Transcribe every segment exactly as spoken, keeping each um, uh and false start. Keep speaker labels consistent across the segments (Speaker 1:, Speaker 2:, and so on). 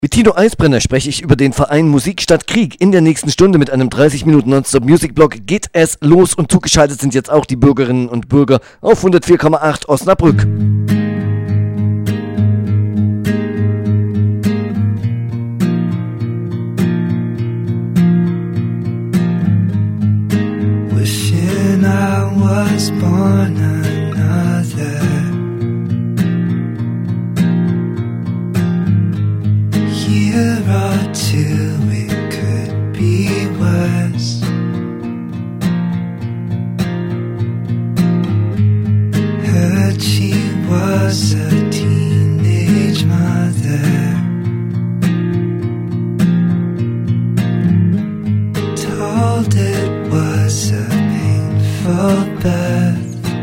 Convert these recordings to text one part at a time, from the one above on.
Speaker 1: Mit Tino Eisbrenner spreche ich über den Verein Musik statt Krieg. In der nächsten Stunde mit einem dreißig Minuten Nonstop-Music-Blog geht es los und zugeschaltet sind jetzt auch die Bürgerinnen und Bürger auf hundertvier Komma acht Osnabrück.
Speaker 2: Wishing I was born another year or two, it could be worse. Heard she was a teenage mother, told it was a painful birth.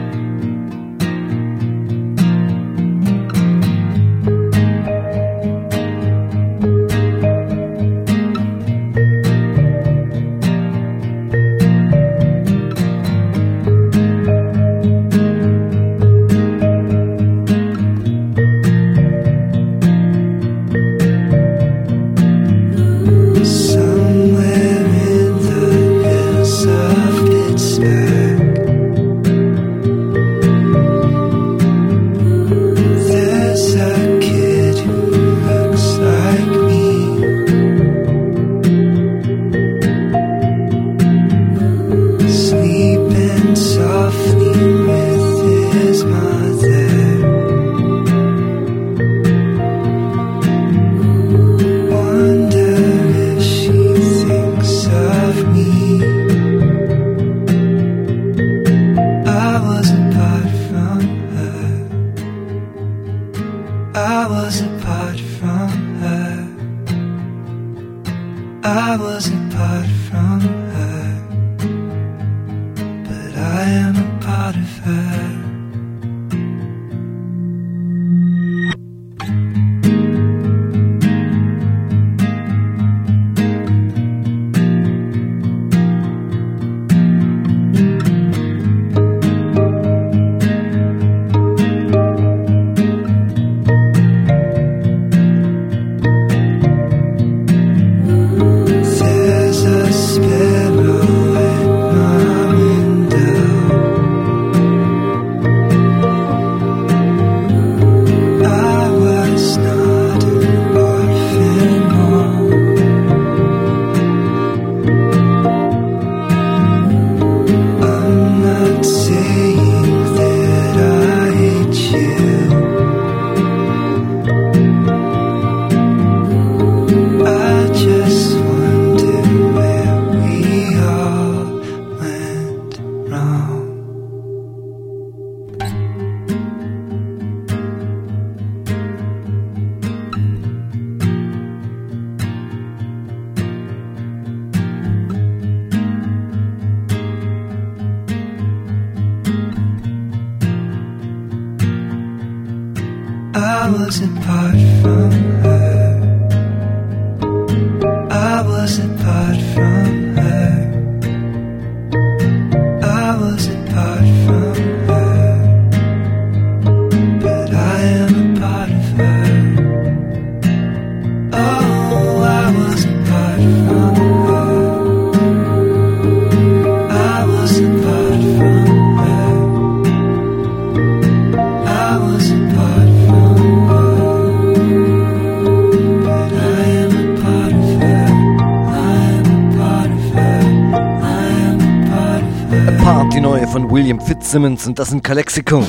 Speaker 1: William Fitzsimmons und das in Calexico.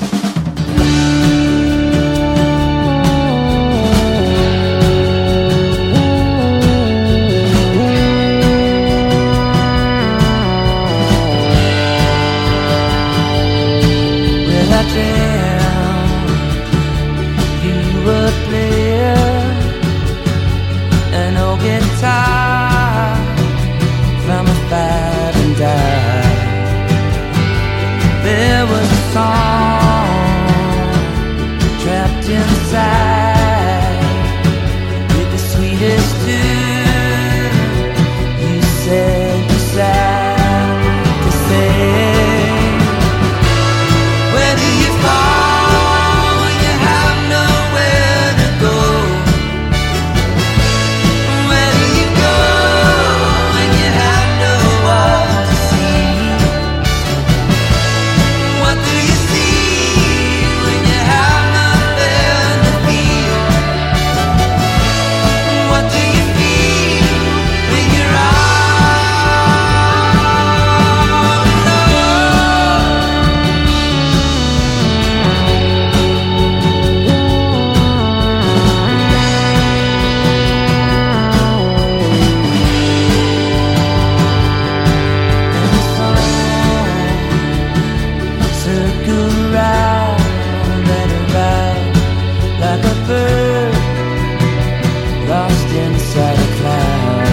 Speaker 2: lost inside a cloud,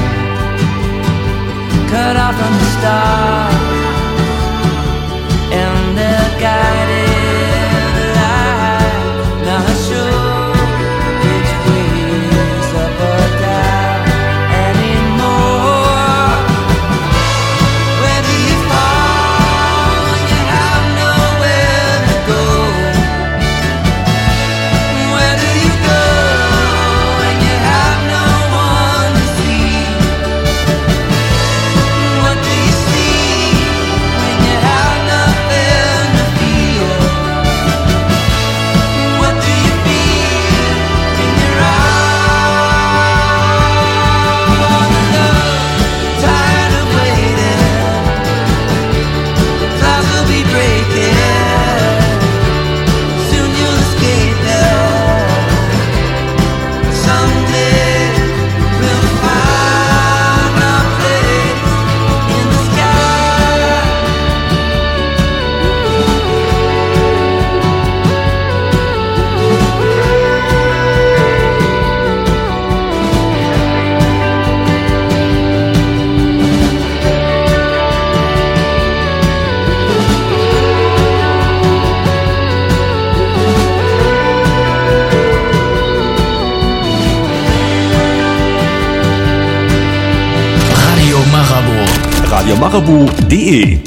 Speaker 2: cut off from the stars and their guided light. Not sure which way is up or down anymore. Where do you fall when you have nowhere to go? Where do you go when you have no one to see? What do you see when you have nothing to feel? What do you feel in your eyes? Tired of waiting, clouds will be breaking. Soon you'll escape them. Someday we'll find our place in the sky.
Speaker 3: Radio Marabout.
Speaker 4: radio marabout punkt de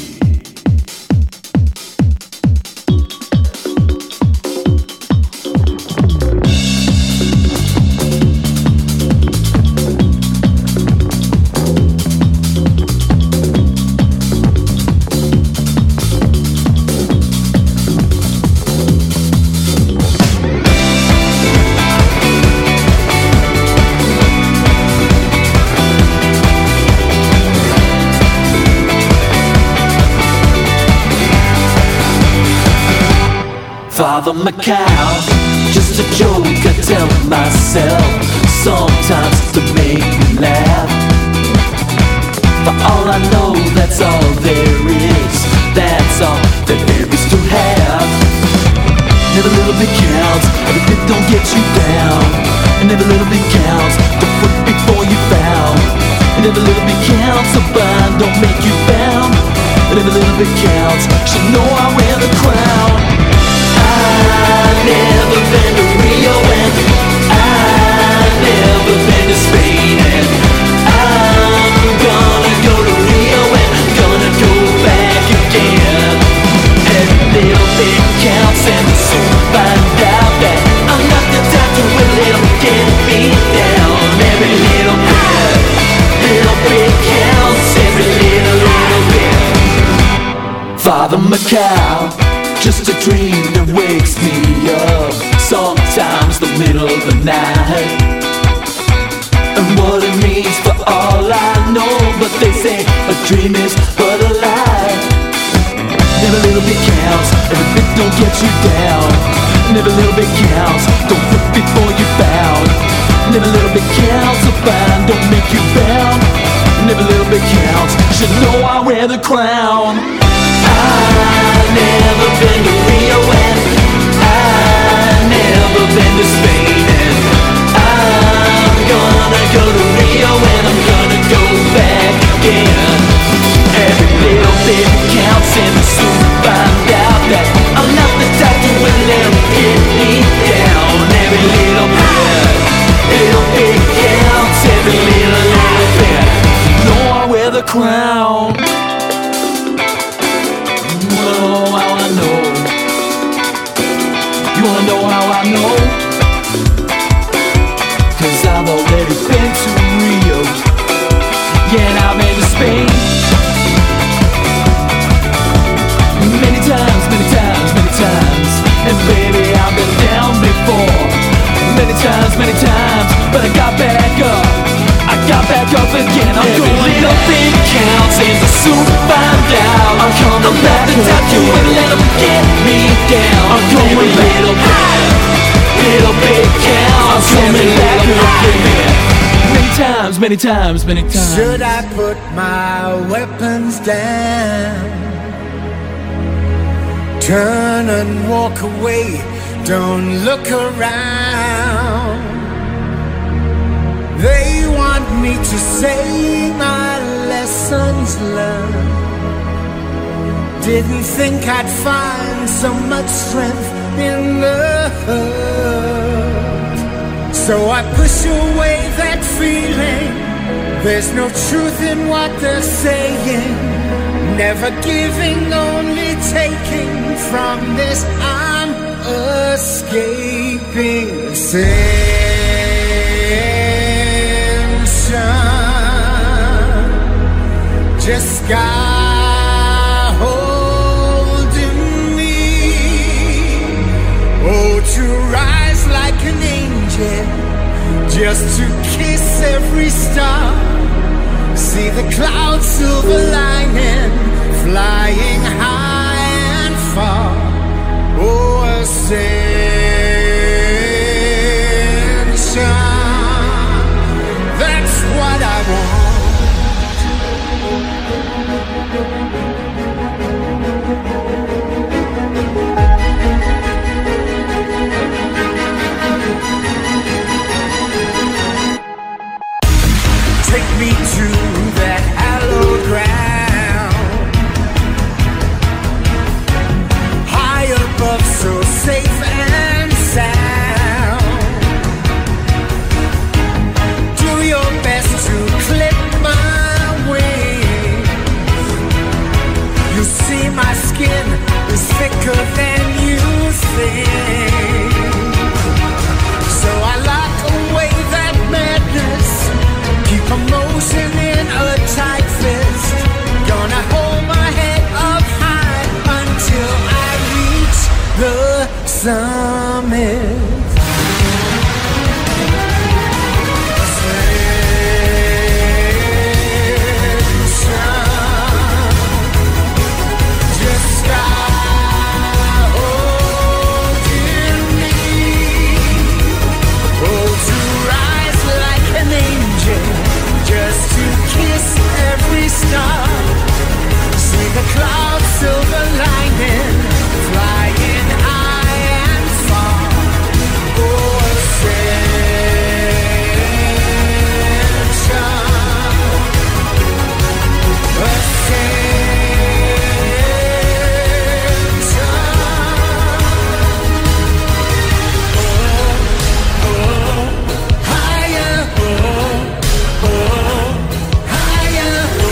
Speaker 2: Father Macau, just a joke I tell myself, sometimes to make me laugh. For all I know, that's all there is, that's all that there is to have. And every little bit counts, every bit don't get you down. And every little bit counts, don't quit before you found. And every little bit counts, so bind, don't make you bound. And every little bit counts, should know I wear the crown. I've never been to Rio and I've never been to Spain, and I'm gonna go to Rio and I'm gonna go back again. Every little bit counts and soon find out that I'm not the type to let them get me down. Every little bit, little bit counts, every little, little bit. Father Macau, just a dream that wakes me up, sometimes the middle of the night. And what it means for all I know, but they say a dream is but a lie. Every little bit counts, every bit don't get you down. And every little bit counts, don't quit before you bound. And every little bit counts, so fine, don't make you bound. And every little bit counts, should know I wear the crown. I've never been to Rio and I've never been to Spain, and I'm gonna go to Rio and I'm gonna go back again. Every little bit counts and I soon find out that I'm not the type to let them get me down. Every little bit, little bit counts, every little, little bit. Know I wear the crown. Oh, how I know. You wanna know how I know? Cause I've already been to Rio, yeah, and I've been to Spain. Many times, many times, many times. And baby, I've been down before. Many times, many times. But I got back up, I got back up again. I'm Every going little thing counts and I soon find out I'm coming I'm back to touch you and let them get me down. I'm going Every little bit, little bit counts. I'm coming back again. Many times, many times, many times.
Speaker 5: Should I put my weapons down? Turn and walk away, don't look around. They me to say my lessons learned. Didn't think I'd find so much strength in the hurt. So I push away that feeling. There's no truth in what they're saying. Never giving, only taking. From this I'm escaping. Ascension just got holding me. Oh, to rise like an angel, just to kiss every star. See the clouds silver lining, flying high and far. Oh, ascension, that's what I want. Take me to that hallowed ground, high above, so safe and sound. Do your best to clip my wings. You see my skin is thicker than you think. So I lock away that madness, keep emotion in a tight fist. Gonna hold my head up high until I reach the summit. See the clouds silver lining, flying high and far. Oh, ascension, ascension. Oh, oh, higher, oh, oh, higher, oh.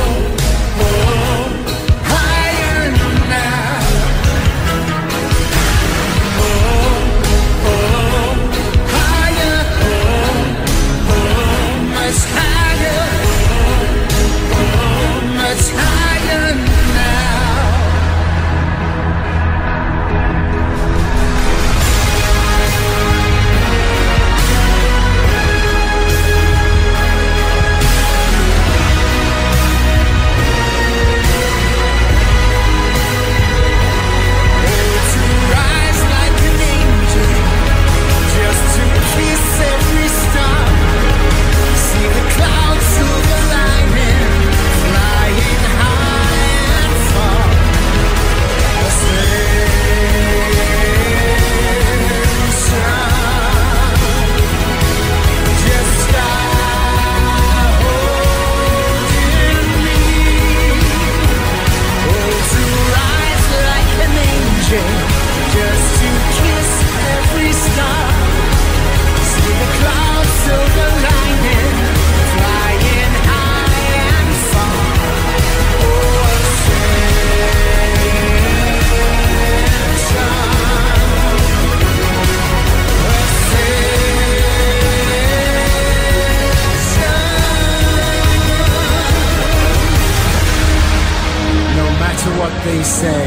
Speaker 5: What they say,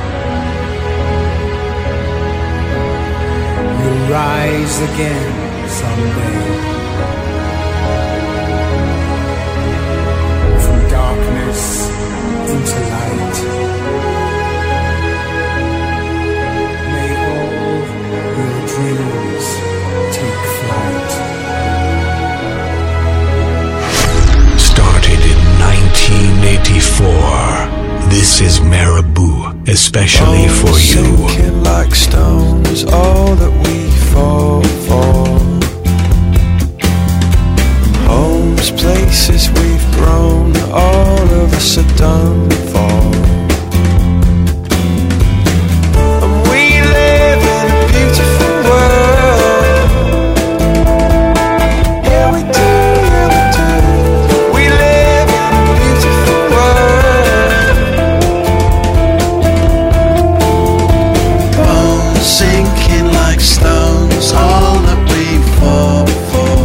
Speaker 5: you'll rise again someday. From darkness into light, may all your dreams take flight.
Speaker 6: Started in nineteen eighty-four. This is Marabou, especially
Speaker 7: Bones
Speaker 6: for you.
Speaker 7: Sinking like stones, all that we fall for. Home Homes, places we've grown, all of us are done for. And we live in a beautiful world. Yeah, we do, yeah, we do. We live in a beautiful world.
Speaker 8: Bones sinking like stones, all that we fought for.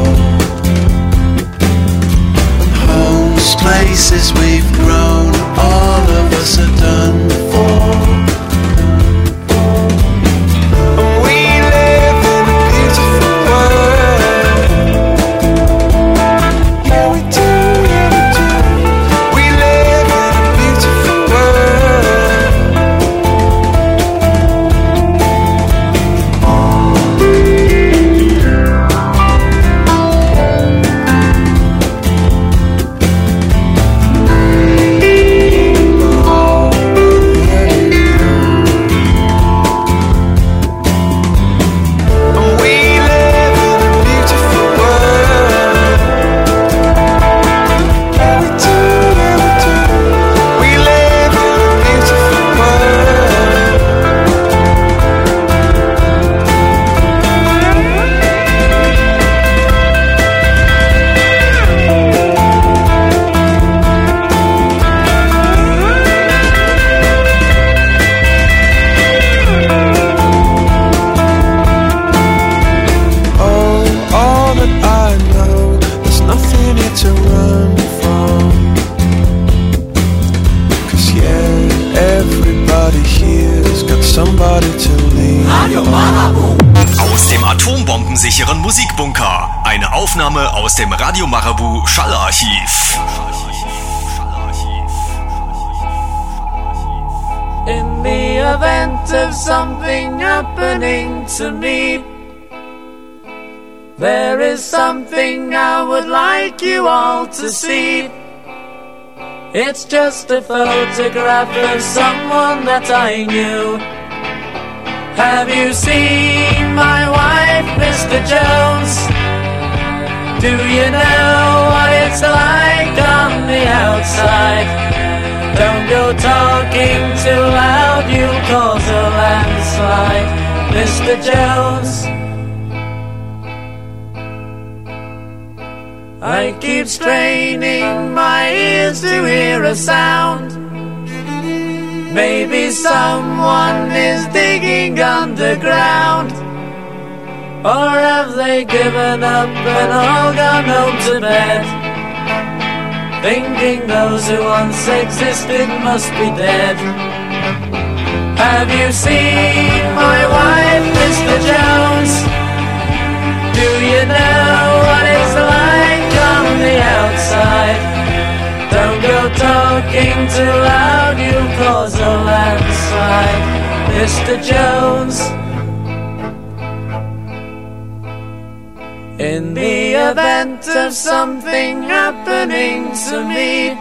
Speaker 8: Places we've grown, all of us are done for.
Speaker 7: And we live in a beautiful world. Yeah, we do, yeah, we do. We live in a beautiful
Speaker 4: Aus dem atombombensicheren Musikbunker. Eine Aufnahme aus dem Radio Marabu Schallarchiv.
Speaker 2: In the event of something happening to me, there is something I would like you all to see. It's just a photograph of someone that I knew. Have you seen my wife, Mister Jones? Do you know what it's like on the outside? Don't go talking too loud, you'll cause a landslide, Mister Jones. I keep straining my ears to hear a sound. Maybe someone is digging underground. Or have they given up and all gone home to bed, thinking those who once existed must be dead? Have you seen my wife, Mister Jones? Do you know what it's like on the outside? Don't go talking too loud, you'll cause a landslide, Mister Jones. In the event of something happening to me,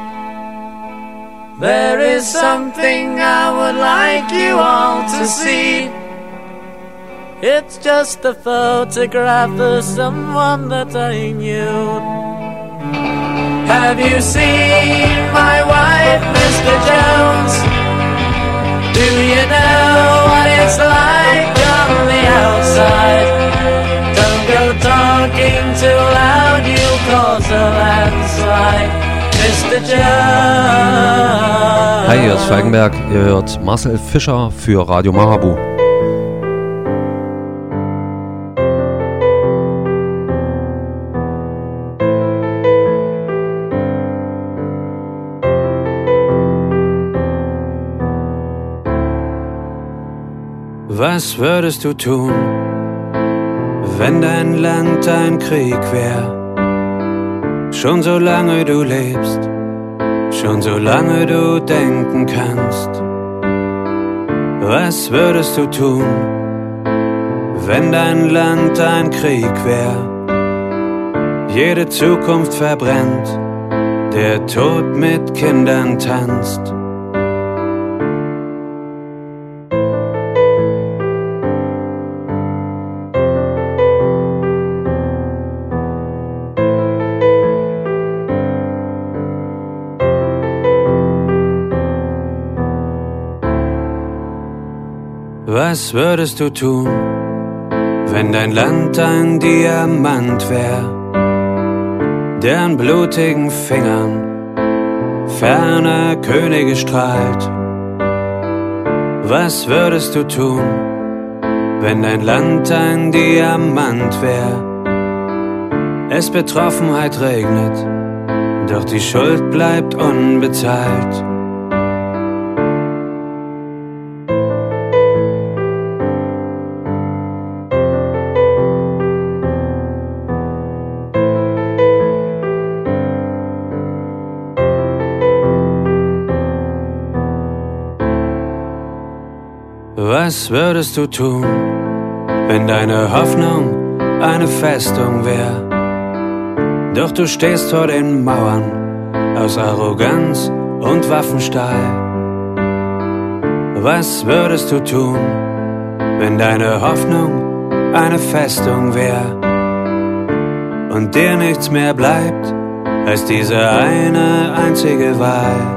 Speaker 2: there is something I would like you all to see. It's just a photograph of someone that I knew. Have you seen my wife, Mister Jones? Do you know what it's like on the outside? Don't go talking too loud, you'll cause a landslide, Mister Jones.
Speaker 9: Hi, hier ist Feigenberg. Ihr hört Marcel Fischer für Radio Marabu.
Speaker 7: Was würdest du tun, wenn dein Land ein Krieg wär? Schon so lange du lebst, schon so lange du denken kannst. Was würdest du tun, wenn dein Land ein Krieg wär? Jede Zukunft verbrennt, der Tod mit Kindern tanzt. Was würdest du tun, wenn dein Land ein Diamant wär, der an blutigen Fingern ferner Könige strahlt? Was würdest du tun, wenn dein Land ein Diamant wär, es Betroffenheit regnet, doch die Schuld bleibt unbezahlt? Was würdest du tun, wenn deine Hoffnung eine Festung wär, doch du stehst vor den Mauern aus Arroganz und Waffenstahl? Was würdest du tun, wenn deine Hoffnung eine Festung wär und dir nichts mehr bleibt als diese eine einzige Wahl?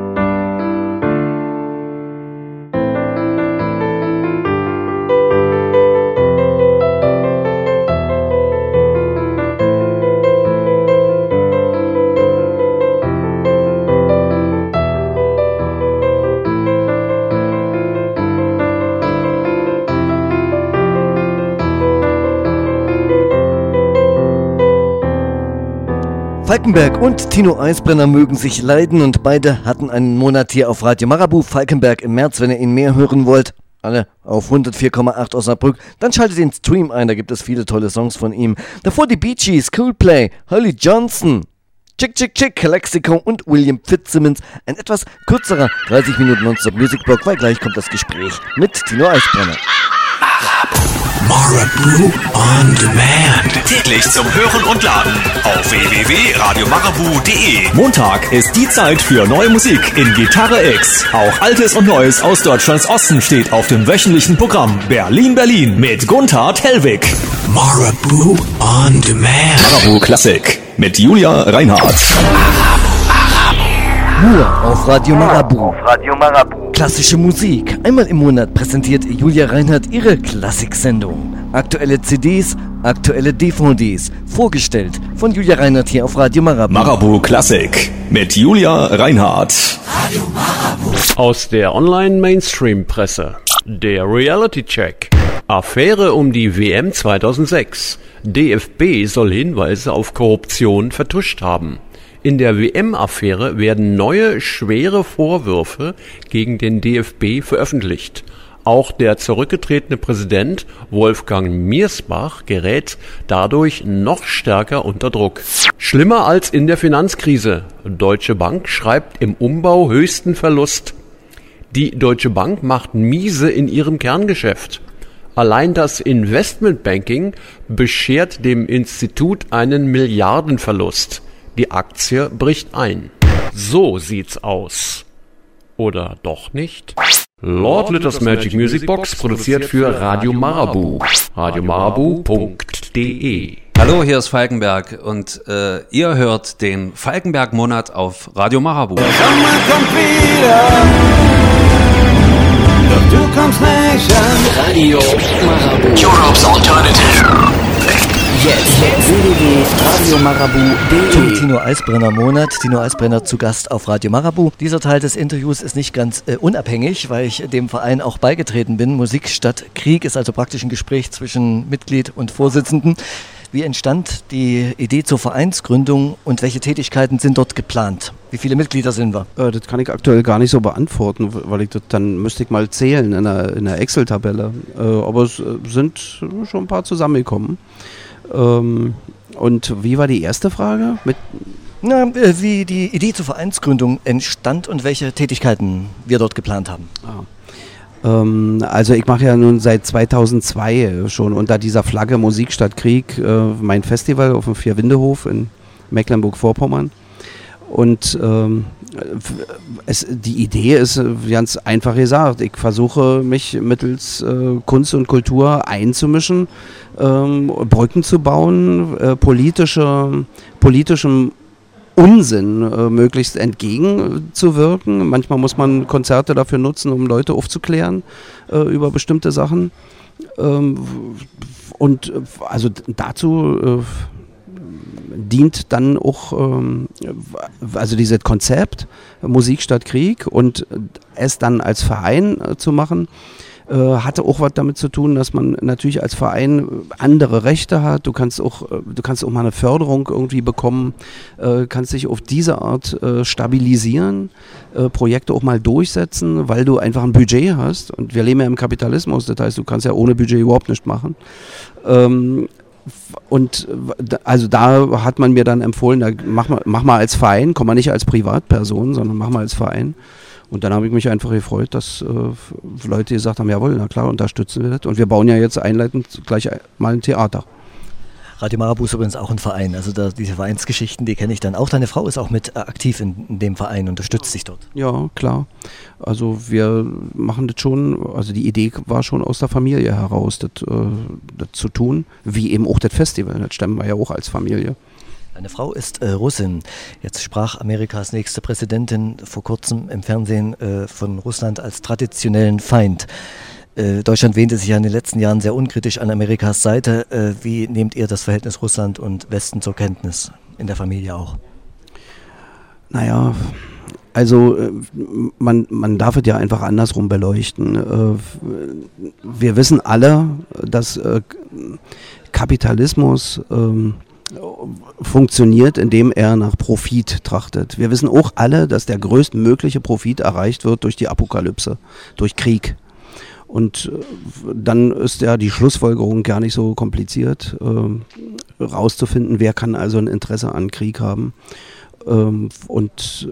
Speaker 1: Falkenberg und Tino Eisbrenner mögen sich leiden und beide hatten einen Monat hier auf Radio Marabu. Falkenberg im März, wenn ihr ihn mehr hören wollt, alle auf hundertvier Komma acht Osnabrück, dann schaltet den Stream ein, da gibt es viele tolle Songs von ihm. Davor die Bee Gees, Coldplay, Holly Johnson, Chick Chick Chick, Calexico und William Fitzsimmons. Ein etwas kürzerer dreißig Minuten Non-Stop Music Block, weil gleich kommt das Gespräch mit Tino Eisbrenner.
Speaker 6: Marabu on Demand.
Speaker 4: Täglich zum Hören und Laden auf w w w punkt radio marabu punkt d e.
Speaker 10: Montag ist die Zeit für neue Musik in Gitarre X. Auch Altes und Neues aus Deutschlands Osten steht auf dem wöchentlichen Programm Berlin Berlin mit Gunther Tellwig.
Speaker 6: Marabu on Demand.
Speaker 10: Marabu Klassik mit Julia Reinhardt.
Speaker 1: Nur auf Radio Marabu. Auf Radio Marabu. Klassische Musik. Einmal im Monat präsentiert Julia Reinhardt ihre Klassiksendung. Aktuelle C Ds, aktuelle D V Ds. Vorgestellt von Julia Reinhardt hier auf Radio Marabu.
Speaker 10: Marabu Klassik mit Julia Reinhardt.
Speaker 11: Radio Marabu. Aus der Online-Mainstream-Presse. Der Reality-Check. Affäre um die W M zweitausendsechs. D F B soll Hinweise auf Korruption vertuscht haben. In der W M-Affäre werden neue, schwere Vorwürfe gegen den D F B veröffentlicht. Auch der zurückgetretene Präsident Wolfgang Miersbach gerät dadurch noch stärker unter Druck. Schlimmer als in der Finanzkrise. Deutsche Bank schreibt im Umbau höchsten Verlust. Die Deutsche Bank macht miese in ihrem Kerngeschäft. Allein das Investmentbanking beschert dem Institut einen Milliardenverlust. Die Aktie bricht ein. So sieht's aus. Oder doch nicht? Lord Litters Magic Music Box produziert für Radio Marabu. radio marabu punkt d e.
Speaker 9: Hallo, hier ist Falkenberg und äh, ihr hört den Falkenberg-Monat auf Radio Marabu.
Speaker 2: Der Sommer kommt wieder, doch du kommst nicht an. Radio Marabu.
Speaker 4: Europe's Alternative.
Speaker 1: Jetzt w w w punkt radio marabu punkt d e. Tino Eisbrenner Monat, Tino Eisbrenner zu Gast auf Radio Marabu. Dieser Teil des Interviews ist nicht ganz äh, unabhängig, weil ich dem Verein auch beigetreten bin. Musik statt Krieg ist also praktisch ein Gespräch zwischen Mitglied und Vorsitzenden. Wie entstand die Idee zur Vereinsgründung und welche Tätigkeiten sind dort geplant? Wie viele Mitglieder sind wir?
Speaker 12: Äh, das kann ich aktuell gar nicht so beantworten, weil ich das dann müsste ich mal zählen in der, in der Excel-Tabelle. Äh, aber es sind schon ein paar zusammengekommen. Ähm, und wie war die erste Frage? Mit
Speaker 1: Na, äh, wie die Idee zur Vereinsgründung entstand und welche Tätigkeiten wir dort geplant haben.
Speaker 12: Ah. Ähm, also ich mache ja nun seit zweitausendzwei schon unter dieser Flagge Musik statt Krieg äh, mein Festival auf dem Vierwindehof in Mecklenburg-Vorpommern. Und ähm, es, die Idee ist ganz einfach gesagt, ich versuche mich mittels äh, Kunst und Kultur einzumischen, ähm, Brücken zu bauen, äh, politische, politischem Unsinn äh, möglichst entgegenzuwirken. Manchmal muss man Konzerte dafür nutzen, um Leute aufzuklären äh, über bestimmte Sachen. Ähm, und äh, also dazu äh, dient dann auch ähm, also dieses Konzept Musik statt Krieg, und es dann als Verein äh, zu machen, äh, hatte auch was damit zu tun, dass man natürlich als Verein andere Rechte hat. Du kannst auch, äh, du kannst auch mal eine Förderung irgendwie bekommen, äh, kannst dich auf diese Art äh, stabilisieren, äh, Projekte auch mal durchsetzen, weil du einfach ein Budget hast. Und wir leben ja im Kapitalismus, das heißt, du kannst ja ohne Budget überhaupt nichts machen. Ähm, Und also da hat man mir dann empfohlen, da mach mal, mach mal als Verein, komm mal nicht als Privatperson, sondern mach mal als Verein. Und dann habe ich mich einfach gefreut, dass äh, Leute gesagt haben, jawohl, na klar, unterstützen wir das. Und wir bauen ja jetzt einleitend gleich mal ein Theater.
Speaker 1: Radio Marabout ist übrigens auch ein Verein, also da, diese Vereinsgeschichten, die kenne ich dann auch. Deine Frau ist auch mit aktiv in, in dem Verein, unterstützt dich dort.
Speaker 12: Ja, klar. Also wir machen das schon, also die Idee war schon aus der Familie heraus, das, äh, das zu tun, wie eben auch das Festival, das stemmen wir ja auch als Familie.
Speaker 1: Deine Frau ist äh, Russin. Jetzt sprach Amerikas nächste Präsidentin vor kurzem im Fernsehen äh, von Russland als traditionellen Feind. Äh, Deutschland wähnte sich ja in den letzten Jahren sehr unkritisch an Amerikas Seite. Äh, wie nehmt ihr das Verhältnis Russland und Westen zur Kenntnis? In der Familie auch?
Speaker 12: Naja, also äh, man, man darf es ja einfach andersrum beleuchten. Äh, wir wissen alle, dass äh, Kapitalismus äh, funktioniert, indem er nach Profit trachtet. Wir wissen auch alle, dass der größtmögliche Profit erreicht wird durch die Apokalypse, durch Krieg. Und dann ist ja die Schlussfolgerung gar nicht so kompliziert, äh, rauszufinden, wer kann also ein Interesse an Krieg haben. Ähm, und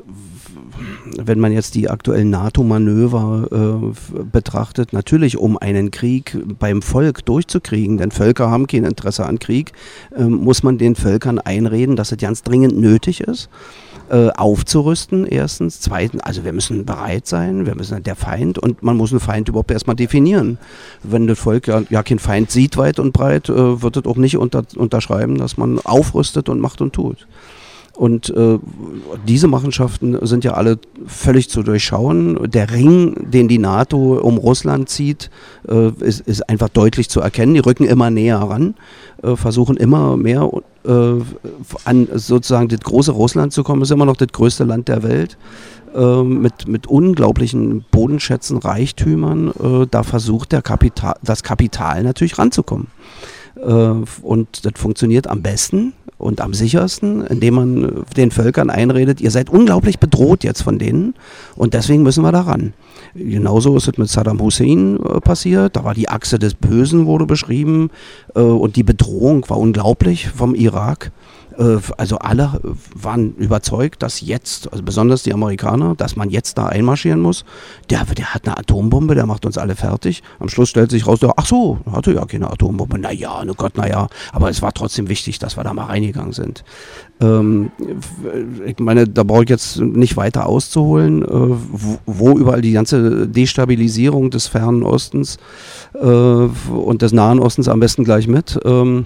Speaker 12: wenn man jetzt die aktuellen NATO-Manöver äh, betrachtet, natürlich um einen Krieg beim Volk durchzukriegen, denn Völker haben kein Interesse an Krieg, äh, muss man den Völkern einreden, dass es ganz dringend nötig ist, äh, aufzurüsten, erstens. Zweitens, also wir müssen bereit sein, wir müssen der Feind, und man muss einen Feind überhaupt erstmal definieren. Wenn das Volk ja, ja keinen Feind sieht weit und breit, äh, wird es auch nicht unter, unterschreiben, dass man aufrüstet und macht und tut. Und äh, diese Machenschaften sind ja alle völlig zu durchschauen. Der Ring, den die NATO um Russland zieht, äh, ist, ist einfach deutlich zu erkennen. Die rücken immer näher ran, äh, versuchen immer mehr äh, an sozusagen das große Russland zu kommen. Es ist immer noch das größte Land der Welt. Äh, mit, mit unglaublichen Bodenschätzen, Reichtümern. Äh, da versucht der Kapital, das Kapital natürlich ranzukommen. Äh, und das funktioniert am besten und am sichersten, indem man den Völkern einredet, ihr seid unglaublich bedroht jetzt von denen und deswegen müssen wir da ran. Genauso ist es mit Saddam Hussein äh, passiert, da war die Achse des Bösen, wurde beschrieben, äh, und die Bedrohung war unglaublich vom Irak. Äh, also alle waren überzeugt, dass jetzt, also besonders die Amerikaner, dass man jetzt da einmarschieren muss. Der, der hat eine Atombombe, der macht uns alle fertig. Am Schluss stellt sich raus, ach so, hatte ja keine Atombombe. Naja, oh Gott, naja. Aber es war trotzdem wichtig, dass wir da mal reingegangen sind. Ähm, ich meine, da brauche ich jetzt nicht weiter auszuholen, äh, wo, wo überall die ganze Destabilisierung des Fernen Ostens äh, und des Nahen Ostens am besten gleich mit. Ähm,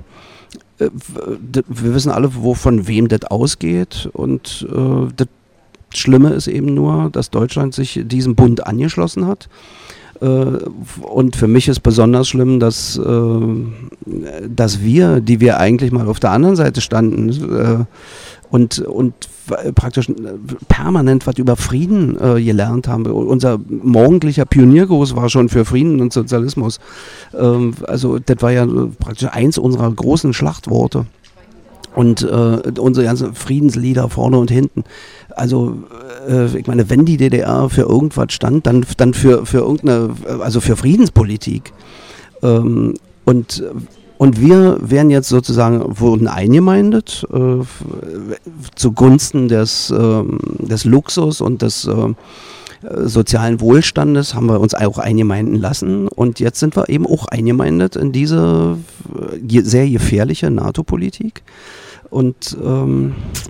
Speaker 12: wir wissen alle, wo von wem das ausgeht, und äh, das Schlimme ist eben nur, dass Deutschland sich diesem Bund angeschlossen hat. Äh, und für mich ist besonders schlimm, dass, äh, dass wir, die wir eigentlich mal auf der anderen Seite standen äh, und, und praktisch permanent was über Frieden äh, gelernt haben. Unser morgendlicher Pioniergruß war schon für Frieden und Sozialismus. Ähm, also das war ja praktisch eins unserer großen Schlachtworte. Und äh, unsere ganzen Friedenslieder vorne und hinten. Also äh, ich meine, wenn die D D R für irgendwas stand, dann, dann für, für irgendeine, also für Friedenspolitik. Ähm, und Und wir werden jetzt sozusagen, wurden eingemeindet äh, zugunsten des, äh, des Luxus und des äh, sozialen Wohlstandes, haben wir uns auch eingemeinden lassen. Und jetzt sind wir eben auch eingemeindet in diese äh, sehr gefährliche NATO-Politik. Und ähm,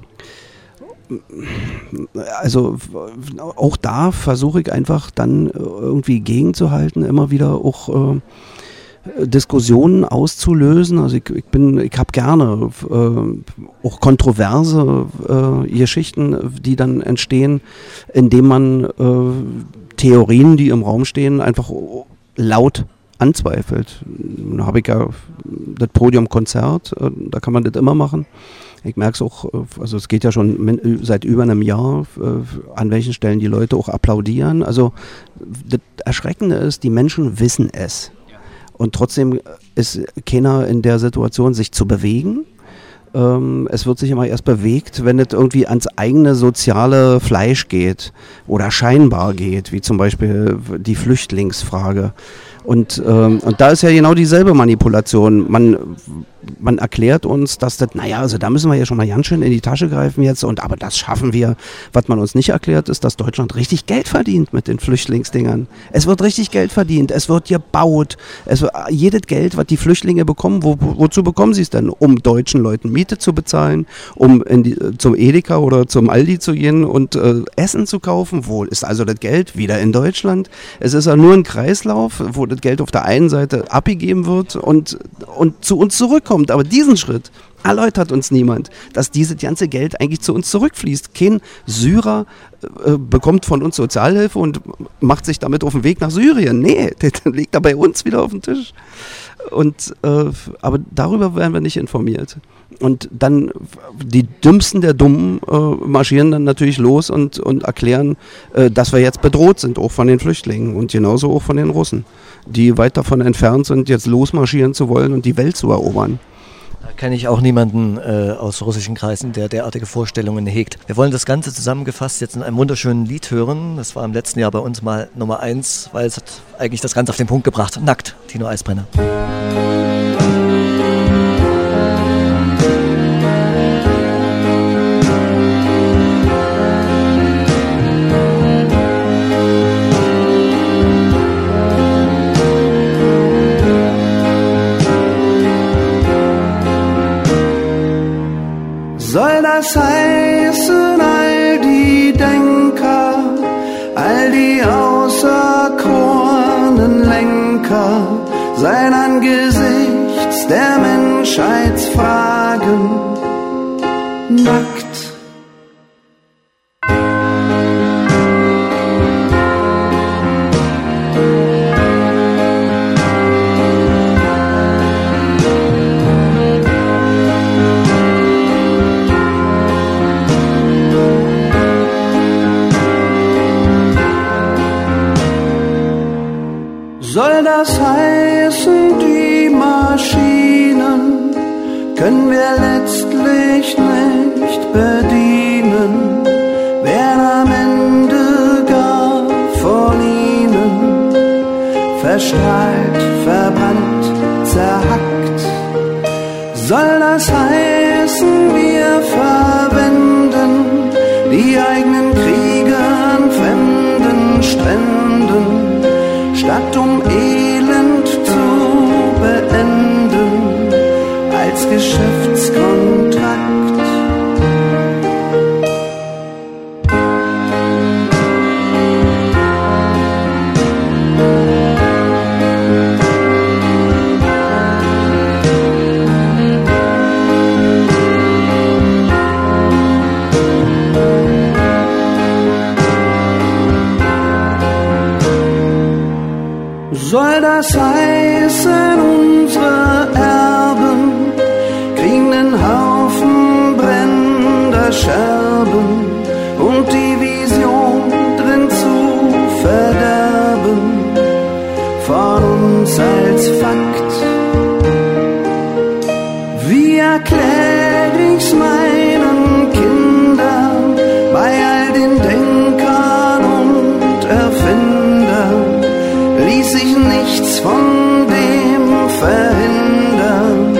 Speaker 12: also auch da versuche ich einfach dann irgendwie gegenzuhalten, immer wieder auch äh, Diskussionen auszulösen. Also ich, ich bin, ich habe gerne äh, auch kontroverse äh, Geschichten, die dann entstehen, indem man äh, Theorien, die im Raum stehen, einfach laut anzweifelt. Da habe ich ja das Podiumkonzert, äh, da kann man das immer machen. Ich merke es auch, also es geht ja schon min- seit über einem Jahr, äh, an welchen Stellen die Leute auch applaudieren. Also das Erschreckende ist, die Menschen wissen es. Und trotzdem ist keiner in der Situation, sich zu bewegen. Ähm, es wird sich immer erst bewegt, wenn es irgendwie ans eigene soziale Fleisch geht oder scheinbar geht, wie zum Beispiel die Flüchtlingsfrage. Und, ähm, und da ist ja genau dieselbe Manipulation. Man, man erklärt uns, dass das, naja, also da müssen wir ja schon mal ganz schön in die Tasche greifen jetzt, und aber das schaffen wir. Was man uns nicht erklärt, ist, dass Deutschland richtig Geld verdient mit den Flüchtlingsdingern. Es wird richtig Geld verdient, es wird gebaut. Es wird, jedes Geld, was die Flüchtlinge bekommen, wo, wozu bekommen sie es denn? Um deutschen Leuten Miete zu bezahlen, um in die, zum Edeka oder zum Aldi zu gehen und äh, Essen zu kaufen. Wo ist also das Geld wieder in Deutschland? Es ist ja nur ein Kreislauf, wo das Geld auf der einen Seite abgegeben wird und, und zu uns zurückkommt. Aber diesen Schritt erläutert uns niemand, dass dieses ganze Geld eigentlich zu uns zurückfließt. Kein Syrer äh, bekommt von uns Sozialhilfe und macht sich damit auf den Weg nach Syrien. Nee, der liegt da bei uns wieder auf dem Tisch. Und, äh, aber darüber werden wir nicht informiert. Und dann die Dümmsten der Dummen äh, marschieren dann natürlich los und, und erklären, äh, dass wir jetzt bedroht sind, auch von den Flüchtlingen und genauso auch von den Russen, die weit davon entfernt sind, jetzt losmarschieren zu wollen und die Welt zu erobern.
Speaker 1: Da kenne ich auch niemanden äh, aus russischen Kreisen, der derartige Vorstellungen hegt. Wir wollen das Ganze zusammengefasst jetzt in einem wunderschönen Lied hören. Das war im letzten Jahr bei uns mal Nummer eins, weil es hat eigentlich das Ganze auf den Punkt gebracht. Nackt, Tino Eisbrenner.
Speaker 8: Soll das heißen, all die Denker, all die auserkorenen Lenker, seien angesichts der Menschheitsfragen nackt? Soll das heißen, die Maschinen können wir letztlich nicht bedienen, werden am Ende gar von ihnen verstrahlt, verbrannt, zerhackt? Soll das heißen, wir verwenden die eigenen Kriege an fremden Stränden, statt um Elend zu beenden, als Geschäftskontrakt? Soll das heißen, unsere Erben kriegen einen Haufen brennender Scherben und die Vision drin zu verderben, von uns als Fakt? Wie erklär ich's meinen Kindern bei all den Denkern und Erfindern? Ließ sich nichts von dem verhindern.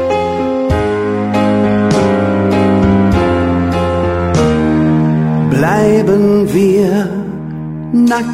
Speaker 8: Bleiben wir nackt.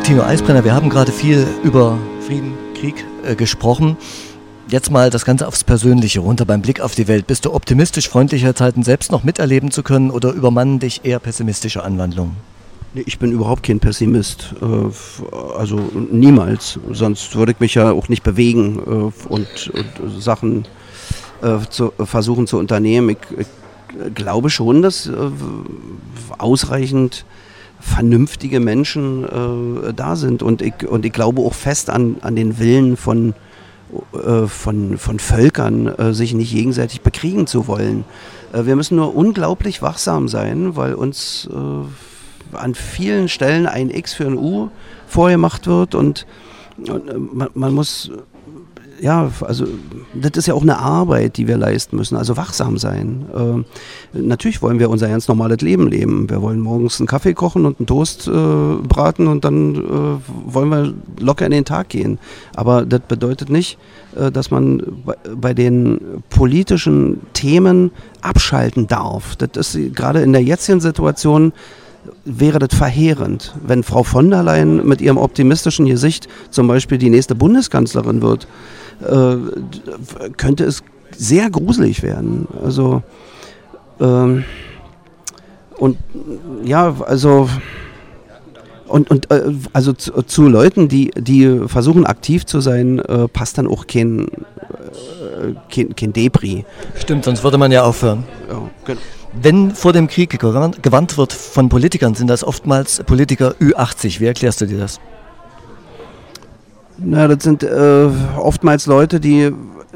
Speaker 1: Tino Eisbrenner, wir haben gerade viel über Frieden, Krieg äh, gesprochen. Jetzt mal das Ganze aufs Persönliche runter beim Blick auf die Welt. Bist du optimistisch, freundlicher Zeiten selbst noch miterleben zu können oder übermannen dich eher pessimistische Anwandlungen?
Speaker 12: Nee, ich bin überhaupt kein Pessimist, also niemals, sonst würde ich mich ja auch nicht bewegen und, und Sachen zu, versuchen zu unternehmen. Ich, ich glaube schon, dass ausreichend vernünftige Menschen da sind und ich, und ich glaube auch fest an, an den Willen von, von, von Völkern, sich nicht gegenseitig bekriegen zu wollen. Wir müssen nur unglaublich wachsam sein, weil uns an vielen Stellen ein X für ein U vorgemacht wird und, und man, man muss, ja, also das ist ja auch eine Arbeit, die wir leisten müssen, also wachsam sein. Äh, natürlich wollen wir unser ganz normales Leben leben. Wir wollen morgens einen Kaffee kochen und einen Toast äh, braten und dann äh, wollen wir locker in den Tag gehen. Aber das bedeutet nicht, äh, dass man bei, bei den politischen Themen abschalten darf. Das ist gerade in der jetzigen Situation wäre das verheerend, wenn Frau von der Leyen mit ihrem optimistischen Gesicht zum Beispiel die nächste Bundeskanzlerin wird, äh, könnte es sehr gruselig werden. Also ähm, und ja, also und, und äh, also zu, zu Leuten, die, die versuchen aktiv zu sein, äh, passt dann auch kein, äh, kein, kein Depri.
Speaker 1: Stimmt, sonst würde man ja aufhören.
Speaker 12: Ja, genau.
Speaker 1: Wenn vor dem Krieg gewarnt wird von Politikern, sind das oftmals Politiker Ü achtzig. Wie erklärst du dir das?
Speaker 12: Na, das sind äh, oftmals Leute, die,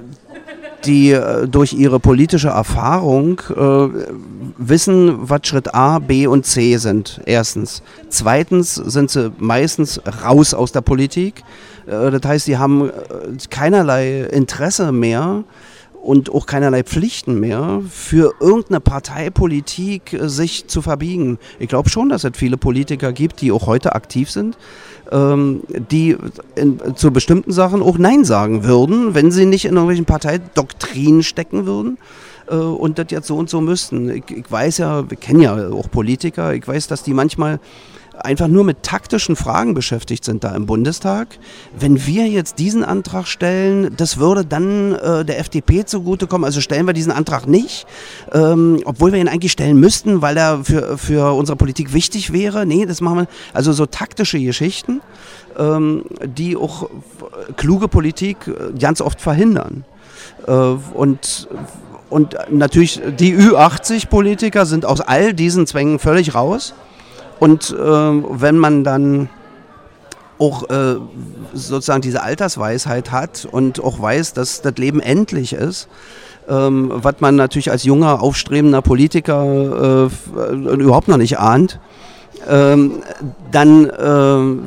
Speaker 12: die äh, durch ihre politische Erfahrung äh, wissen, was Schritt A, B und C sind, erstens. Zweitens sind sie meistens raus aus der Politik. Äh, das heißt, sie haben äh, keinerlei Interesse mehr und auch keinerlei Pflichten mehr, für irgendeine Parteipolitik äh, sich zu verbiegen. Ich glaube schon, dass es viele Politiker gibt, die auch heute aktiv sind, ähm, die in, zu bestimmten Sachen auch Nein sagen würden, wenn sie nicht in irgendwelchen Parteidoktrinen stecken würden äh, und das jetzt so und so müssten. Ich, ich weiß ja, wir kennen ja auch Politiker, ich weiß, dass die manchmal einfach nur mit taktischen Fragen beschäftigt sind da im Bundestag. Wenn wir jetzt diesen Antrag stellen, das würde dann äh, der F D P zugutekommen, also stellen wir diesen Antrag nicht, ähm, obwohl wir ihn eigentlich stellen müssten, weil er für, für unsere Politik wichtig wäre. Nee, das machen wir, also so taktische Geschichten, ähm, die auch kluge Politik ganz oft verhindern. Äh, und und natürlich die Ü achtzig Politiker sind aus all diesen Zwängen völlig raus. Und äh, wenn man dann auch äh, sozusagen diese Altersweisheit hat und auch weiß, dass das Leben endlich ist, ähm, was man natürlich als junger, aufstrebender Politiker äh, überhaupt noch nicht ahnt, ähm, dann äh,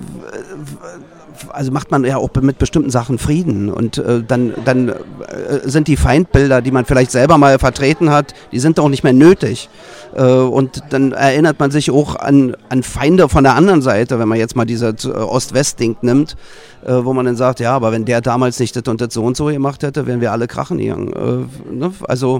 Speaker 12: also macht man ja auch mit bestimmten Sachen Frieden und äh, dann, dann äh, sind die Feindbilder, die man vielleicht selber mal vertreten hat, die sind auch nicht mehr nötig. Äh, und dann erinnert man sich auch an, an Feinde von der anderen Seite, wenn man jetzt mal dieses äh, Ost-West-Ding nimmt, äh, wo man dann sagt, ja, aber wenn der damals nicht das und das so und so gemacht hätte, wären wir alle krachen gegangen. Äh, ne? Also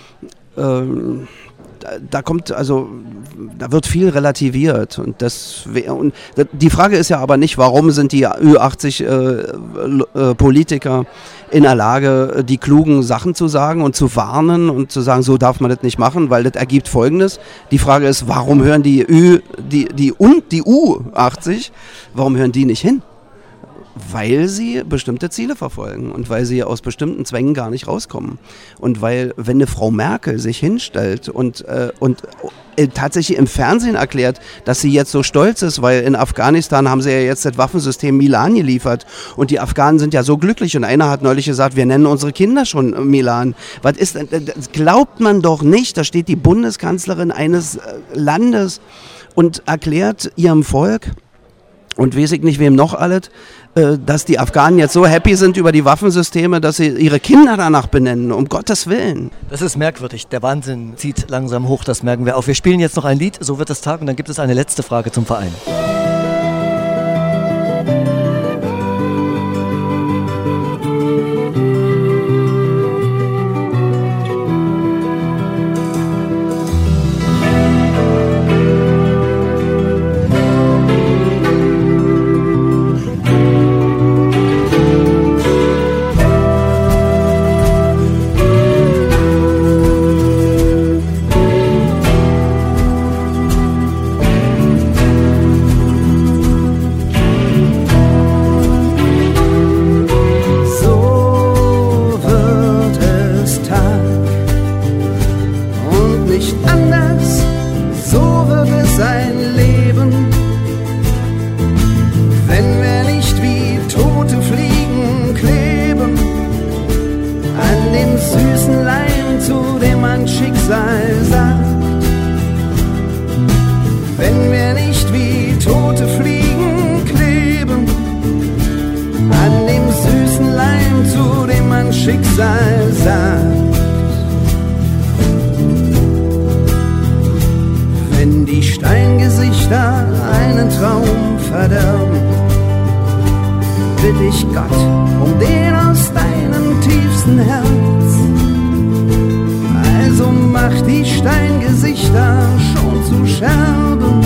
Speaker 12: ähm, Da, da kommt, also, da wird viel relativiert und das, und die Frage ist ja aber nicht, warum sind die Ü achtzig äh, äh, Politiker in der Lage, die klugen Sachen zu sagen und zu warnen und zu sagen, so darf man das nicht machen, weil das ergibt Folgendes. Die Frage ist, warum hören die Ü, die, die, und die U achtzig, warum hören die nicht hin? Weil sie bestimmte Ziele verfolgen und weil sie aus bestimmten Zwängen gar nicht rauskommen. Und weil, wenn eine Frau Merkel sich hinstellt und, äh, und äh, tatsächlich im Fernsehen erklärt, dass sie jetzt so stolz ist, weil in Afghanistan haben sie ja jetzt das Waffensystem Milan geliefert und die Afghanen sind ja so glücklich und einer hat neulich gesagt, wir nennen unsere Kinder schon Milan. Was ist, das glaubt man doch nicht, da steht die Bundeskanzlerin eines Landes und erklärt ihrem Volk, und weiß ich nicht, wem noch alles, äh, dass die Afghanen jetzt so happy sind über die Waffensysteme, dass sie ihre Kinder danach benennen, um Gottes Willen.
Speaker 1: Das ist merkwürdig. Der Wahnsinn zieht langsam hoch, das merken wir auch. Wir spielen jetzt noch ein Lied, so wird es Tag, und dann gibt es eine letzte Frage zum Verein.
Speaker 5: Schicksal sagt. Wenn die Steingesichter einen Traum verderben, bitt ich Gott um den aus deinem tiefsten Herz. Also mach die Steingesichter schon zu Scherben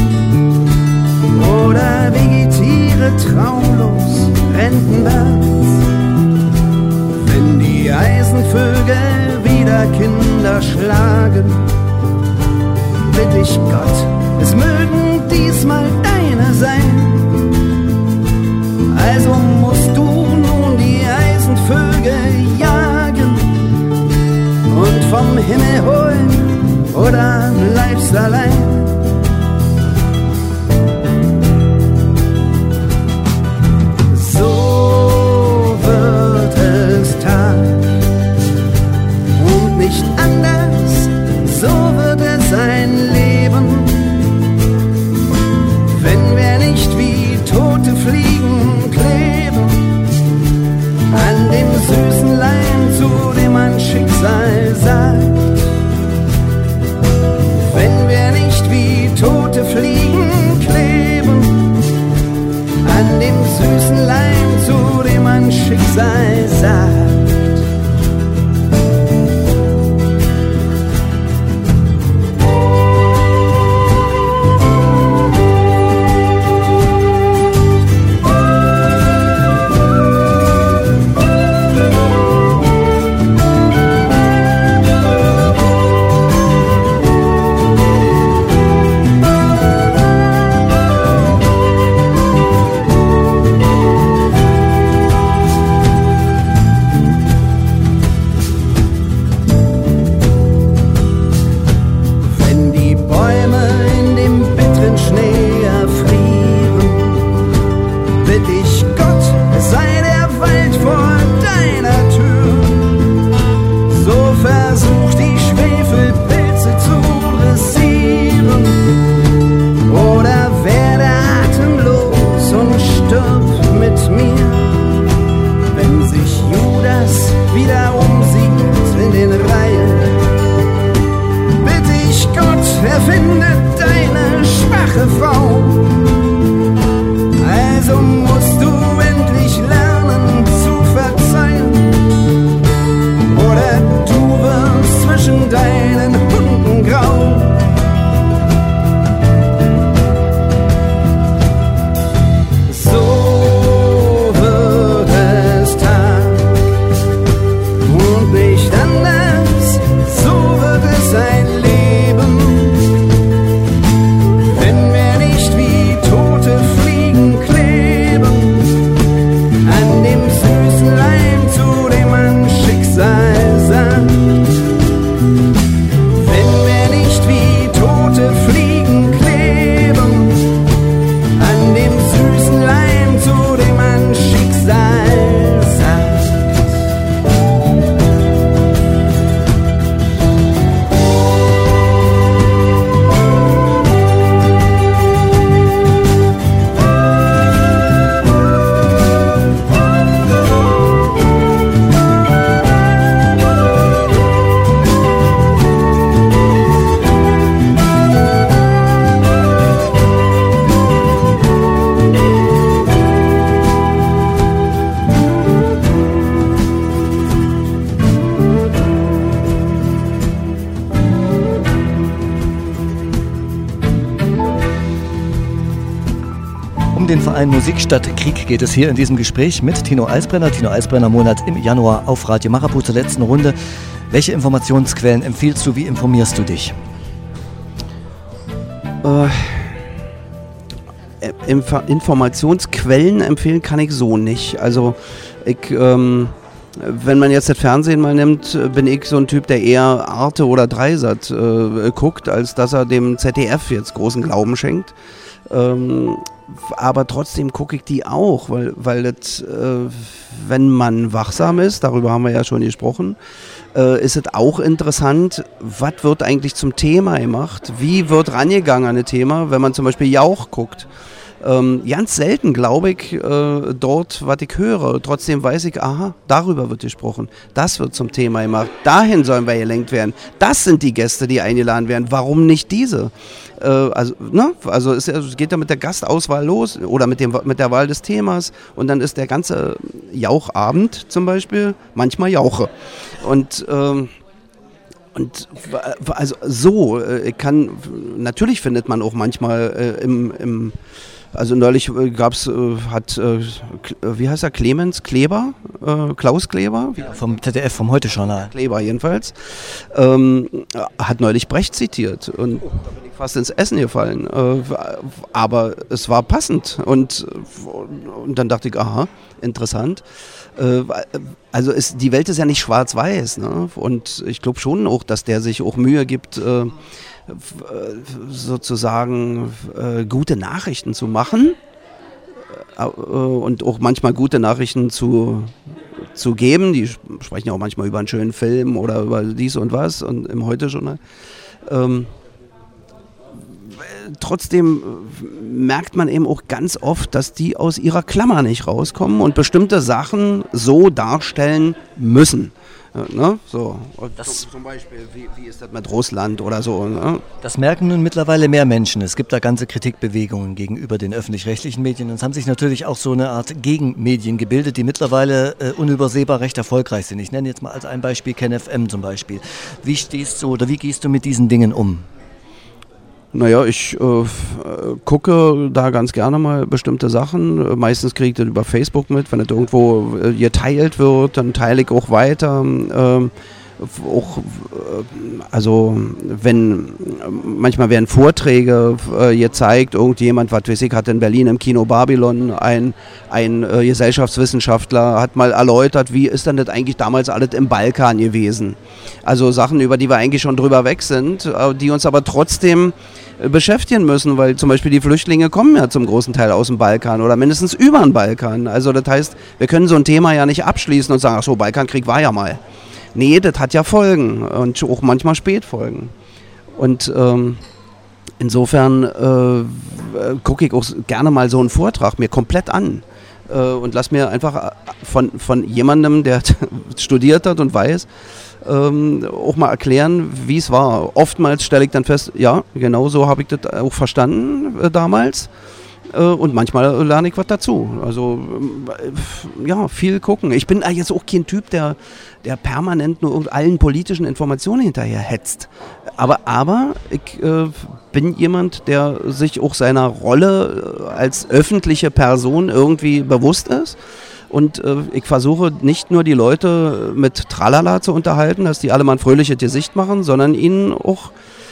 Speaker 5: oder vegetiere traumlos rentenwärts. Wenn die Eisenvögel wieder Kinder schlagen, bitt ich Gott, es mögen diesmal deine sein. Also musst du nun die Eisenvögel jagen und vom Himmel holen oder bleibst allein. So wird es Tag und nicht anders, so wird es ein Leben, wenn wir nicht wie tote Fliegen kleben an dem süßen Leim, zu dem man Schicksal sagt. Wenn wir nicht wie tote Fliegen kleben an dem süßen Leim, zu dem man Schicksal sagt.
Speaker 1: Um den Verein Musik statt Krieg geht es hier in diesem Gespräch mit Tino Eisbrenner. Tino Eisbrenner Monat im Januar auf Radio Marabu zur letzten Runde. Welche Informationsquellen empfiehlst du? Wie informierst du dich?
Speaker 12: Äh, Inf- Informationsquellen empfehlen kann ich so nicht. Also ich, ähm, wenn man jetzt das Fernsehen mal nimmt, bin ich so ein Typ, der eher Arte oder Dreisat äh, guckt, als dass er dem Z D F jetzt großen Glauben schenkt. Ähm, aber trotzdem gucke ich die auch, weil, weil das, äh, wenn man wachsam ist, darüber haben wir ja schon gesprochen, äh, ist es auch interessant, was wird eigentlich zum Thema gemacht, wie wird rangegangen an ein Thema, wenn man zum Beispiel Jauch guckt. Ähm, ganz selten glaube ich äh, dort, was ich höre. Trotzdem weiß ich, aha, darüber wird gesprochen. Das wird zum Thema gemacht. Dahin sollen wir gelenkt werden. Das sind die Gäste, die eingeladen werden. Warum nicht diese? Äh, also, ne? also es, es geht ja mit der Gastauswahl los oder mit, dem, mit der Wahl des Themas. Und dann ist der ganze Jauchabend zum Beispiel manchmal Jauche. Und ähm, Und also so, ich kann, natürlich findet man auch manchmal äh, im, im, also neulich gab es, äh, hat, äh, wie heißt er, Clemens Kleber, äh, Klaus Kleber?
Speaker 1: Ja, vom Z D F, vom Heute-Journal.
Speaker 12: Kleber jedenfalls, ähm, hat neulich Brecht zitiert und da bin ich fast ins Essen gefallen, äh, aber es war passend und, und dann dachte ich, aha, interessant. Also ist, die Welt ist ja nicht schwarz-weiß, ne? Und ich glaube schon auch, dass der sich auch Mühe gibt, äh, sozusagen äh, gute Nachrichten zu machen äh, und auch manchmal gute Nachrichten zu, zu geben. Die sprechen ja auch manchmal über einen schönen Film oder über dies und was und im Heute-Journal. Ähm, Trotzdem merkt man eben auch ganz oft, dass die aus ihrer Klammer nicht rauskommen und bestimmte Sachen so darstellen müssen. Ne? So. Das zum Beispiel, wie, wie ist das mit Russland oder so. Ne?
Speaker 1: Das merken nun mittlerweile mehr Menschen. Es gibt da ganze Kritikbewegungen gegenüber den öffentlich-rechtlichen Medien. Und es haben sich natürlich auch so eine Art Gegenmedien gebildet, die mittlerweile äh, unübersehbar recht erfolgreich sind. Ich nenne jetzt mal als ein Beispiel KenFM F M zum Beispiel. Wie stehst du oder wie gehst du mit diesen Dingen um?
Speaker 12: Naja, ich äh, gucke da ganz gerne mal bestimmte Sachen. Meistens kriege ich das über Facebook mit. Wenn das irgendwo äh, geteilt wird, dann teile ich auch weiter. Ähm, auch, äh, also wenn, manchmal werden Vorträge äh, gezeigt. Irgendjemand, was weiß ich, hat in Berlin im Kino Babylon ein, ein äh, Gesellschaftswissenschaftler, hat mal erläutert, wie ist denn das eigentlich damals alles im Balkan gewesen. Also Sachen, über die wir eigentlich schon drüber weg sind, äh, die uns aber trotzdem beschäftigen müssen, weil zum Beispiel die Flüchtlinge kommen ja zum großen Teil aus dem Balkan oder mindestens über den Balkan. Also das heißt, wir können so ein Thema ja nicht abschließen und sagen, ach so, Balkankrieg war ja mal. Nee, das hat ja Folgen und auch manchmal Spätfolgen. Und ähm, insofern äh, gucke ich auch gerne mal so einen Vortrag mir komplett an äh, und lass mir einfach von, von jemandem, der studiert hat und weiß, Ähm, auch mal erklären, wie es war. Oftmals stelle ich dann fest, ja, genau so habe ich das auch verstanden äh, damals äh, und manchmal lerne ich was dazu. Also äh, ja, viel gucken. Ich bin jetzt auch kein Typ, der, der permanent nur allen politischen Informationen hinterher hetzt. Aber, aber ich äh, bin jemand, der sich auch seiner Rolle als öffentliche Person irgendwie bewusst ist. Und äh, ich versuche nicht nur die Leute mit Tralala zu unterhalten, dass die alle mal ein fröhliches Gesicht machen, sondern ihnen auch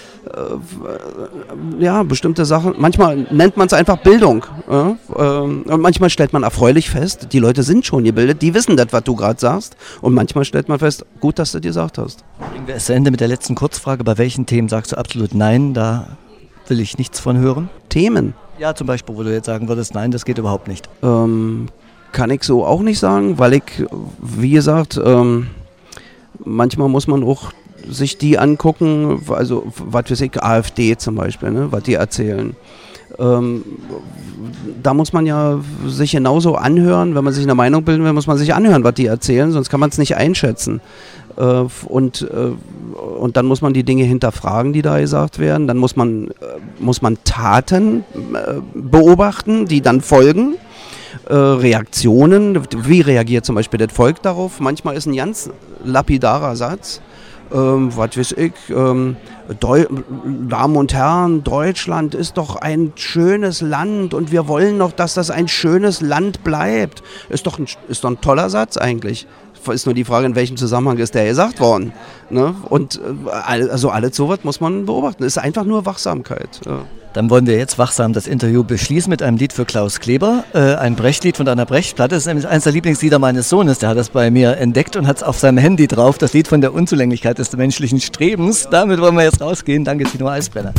Speaker 12: äh, ja, bestimmte Sachen, manchmal nennt man es einfach Bildung. Ja? Ähm, und manchmal stellt man erfreulich fest, die Leute sind schon gebildet, die wissen das, was du gerade sagst. Und manchmal stellt man fest, gut, dass du dir gesagt hast.
Speaker 1: Bringen wir es zu Ende mit der letzten Kurzfrage. Bei welchen Themen sagst du absolut nein, da will ich nichts von hören?
Speaker 12: Themen?
Speaker 1: Ja, zum Beispiel, wo du jetzt sagen würdest, nein, das geht überhaupt nicht.
Speaker 12: Ähm... Kann ich so auch nicht sagen, weil ich, wie gesagt, ähm, manchmal muss man auch sich die angucken, also was weiß ich, AfD zum Beispiel, ne, was die erzählen. Ähm, da muss man ja sich genauso anhören, wenn man sich eine Meinung bilden will, muss man sich anhören, was die erzählen, sonst kann man es nicht einschätzen. Äh, und, äh, und dann muss man die Dinge hinterfragen, die da gesagt werden. Dann muss man, äh, muss man Taten äh, beobachten, die dann folgen. Äh, Reaktionen, wie reagiert zum Beispiel das Volk darauf? Manchmal ist ein ganz lapidarer Satz, ähm, was weiß ich, ähm, Deu- Damen und Herren, Deutschland ist doch ein schönes Land und wir wollen doch, dass das ein schönes Land bleibt. Ist doch ein, ist doch ein toller Satz eigentlich. Ist nur die Frage, in welchem Zusammenhang ist der gesagt worden. Ne? Und äh, also alles sowas muss man beobachten. Ist einfach nur Wachsamkeit. Ja.
Speaker 1: Dann wollen wir jetzt wachsam das Interview beschließen mit einem Lied für Klaus Kleber, äh, ein Brecht-Lied von einer Brecht-Platte. Das ist eines der Lieblingslieder meines Sohnes, der hat das bei mir entdeckt und hat es auf seinem Handy drauf, das Lied von der Unzulänglichkeit des menschlichen Strebens. Damit wollen wir jetzt rausgehen. Danke, Tino Eisbrenner.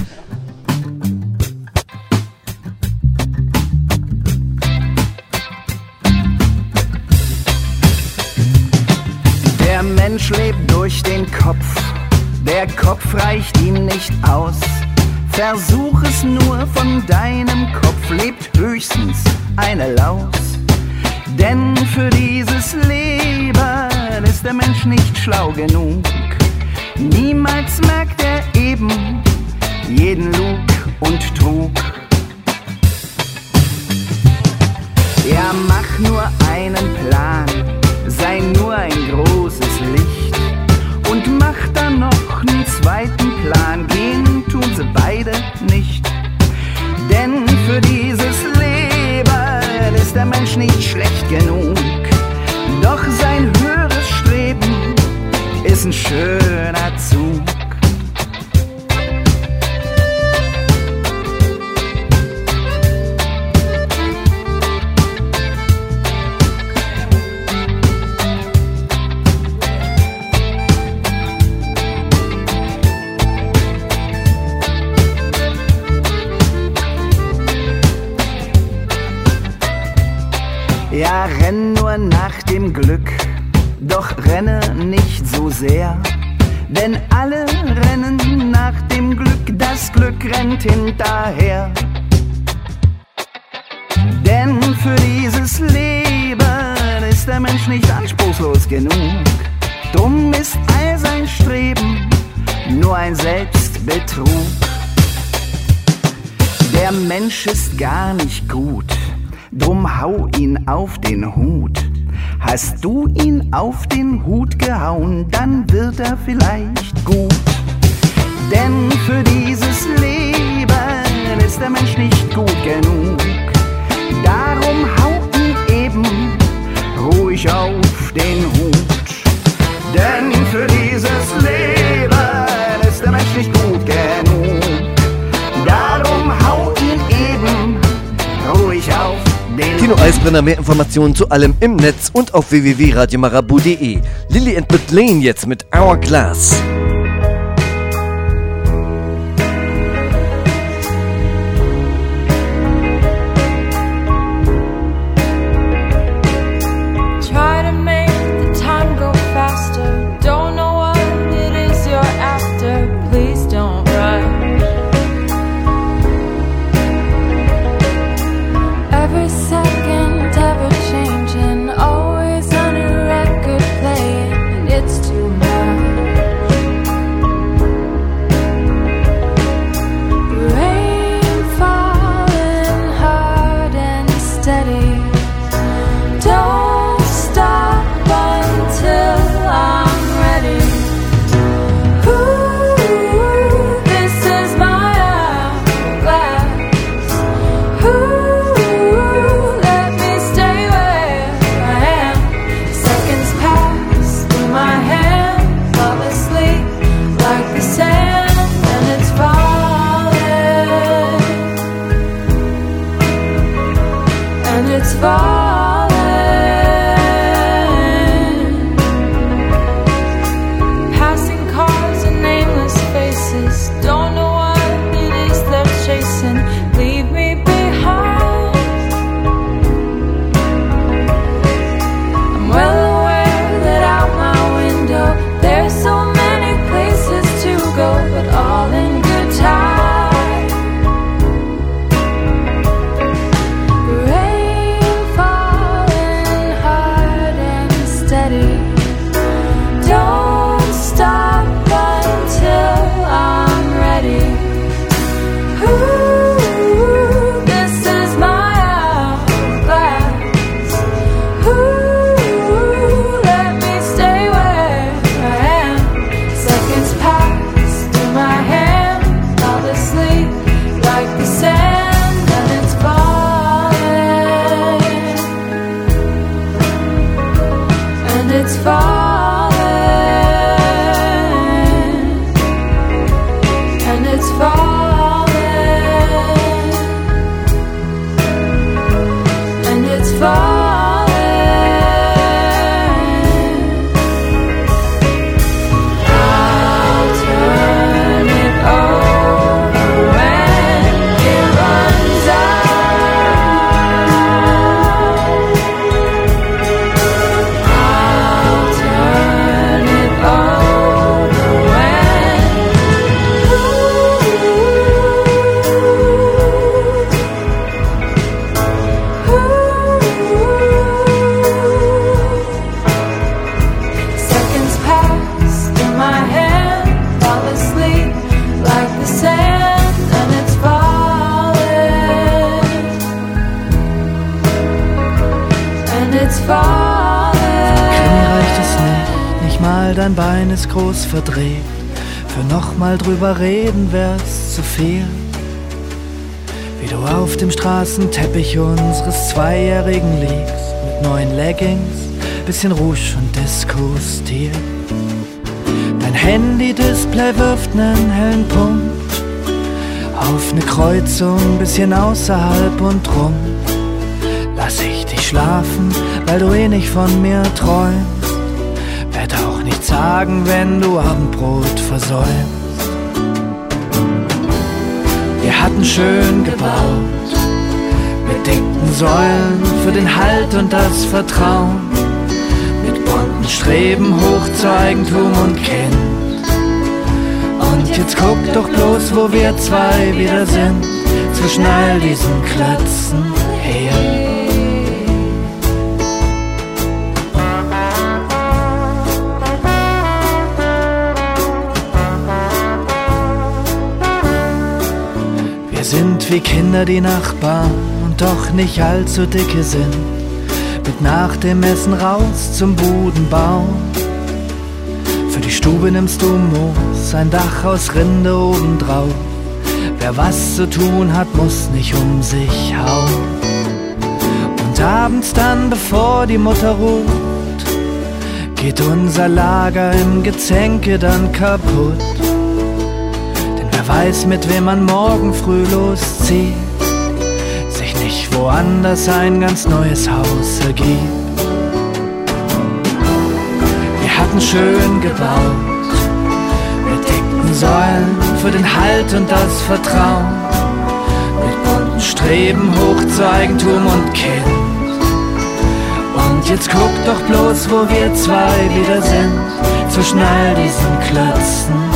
Speaker 13: Der Mensch lebt durch den Kopf, der Kopf reicht ihm nicht aus. Versuch es nur, von deinem Kopf lebt höchstens eine Laus. Denn für dieses Leben ist der Mensch nicht schlau genug. Niemals merkt er eben jeden Lug und Trug. Ja, mach nur einen Plan, sei nur ein großes Licht und mach dann noch einen zweiten Plan. Gehen tun sie beide nicht, denn für dieses Leben ist der Mensch nicht schlecht genug. Doch sein höheres Streben ist ein schöner Zug. Ja, renn nur nach dem Glück, doch renne nicht so sehr. Denn alle rennen nach dem Glück, das Glück rennt hinterher. Denn für dieses Leben ist der Mensch nicht anspruchslos genug. Drum ist all sein Streben nur ein Selbstbetrug. Der Mensch ist gar nicht gut, drum hau ihn auf den Hut. Hast du ihn auf den Hut gehauen, dann wird er vielleicht gut. Denn für dieses Leben ist der Mensch nicht gut genug. Darum hau ihn eben ruhig auf den Hut. Denn für dieses Leben ist der Mensch nicht gut genug. Darum hau ihn eben ruhig auf den Hut.
Speaker 1: Tino Eisbrenner, mehr Informationen zu allem im Netz und auf w w w punkt radio marabout punkt de. Lily and McLean jetzt mit Hourglass.
Speaker 14: Rain fall mal, dein Bein ist groß verdreht. Für nochmal drüber reden wär's zu viel. Wie du auf dem Straßenteppich unseres Zweijährigen liegst, mit neuen Leggings, bisschen Rouge und Disco-Stil. Dein Handy-Display wirft nen hellen Punkt auf ne Kreuzung, bisschen außerhalb und drum lass ich dich schlafen, weil du eh nicht von mir träumst. Werd auch nichts sagen, wenn du Abendbrot versäumst. Wir hatten schön gebaut, mit dicken Säulen für den Halt und das Vertrauen, mit bunten Streben hoch zu Eigentum und Kind. Und jetzt guck doch bloß, wo wir zwei wieder sind, zwischen all diesen Klötzen her. Wir sind wie Kinder, die Nachbarn und doch nicht allzu dicke sind, mit nach dem Essen raus zum Budenbau. Für die Stube nimmst du Moos, ein Dach aus Rinde obendrauf. Wer was zu tun hat, muss nicht um sich hauen. Und abends dann, bevor die Mutter ruht, geht unser Lager im Gezänke dann kaputt. Denn wer weiß, mit wem man morgen früh loszieht, sich nicht woanders ein ganz neues Haus ergibt. Wir hatten schön gebaut, mit dicken Säulen für den Halt und das Vertrauen, mit bunten Streben hoch zu Eigentum und Kind. Und jetzt guck doch bloß, wo wir zwei wieder sind, zwischen all diesen Klötzen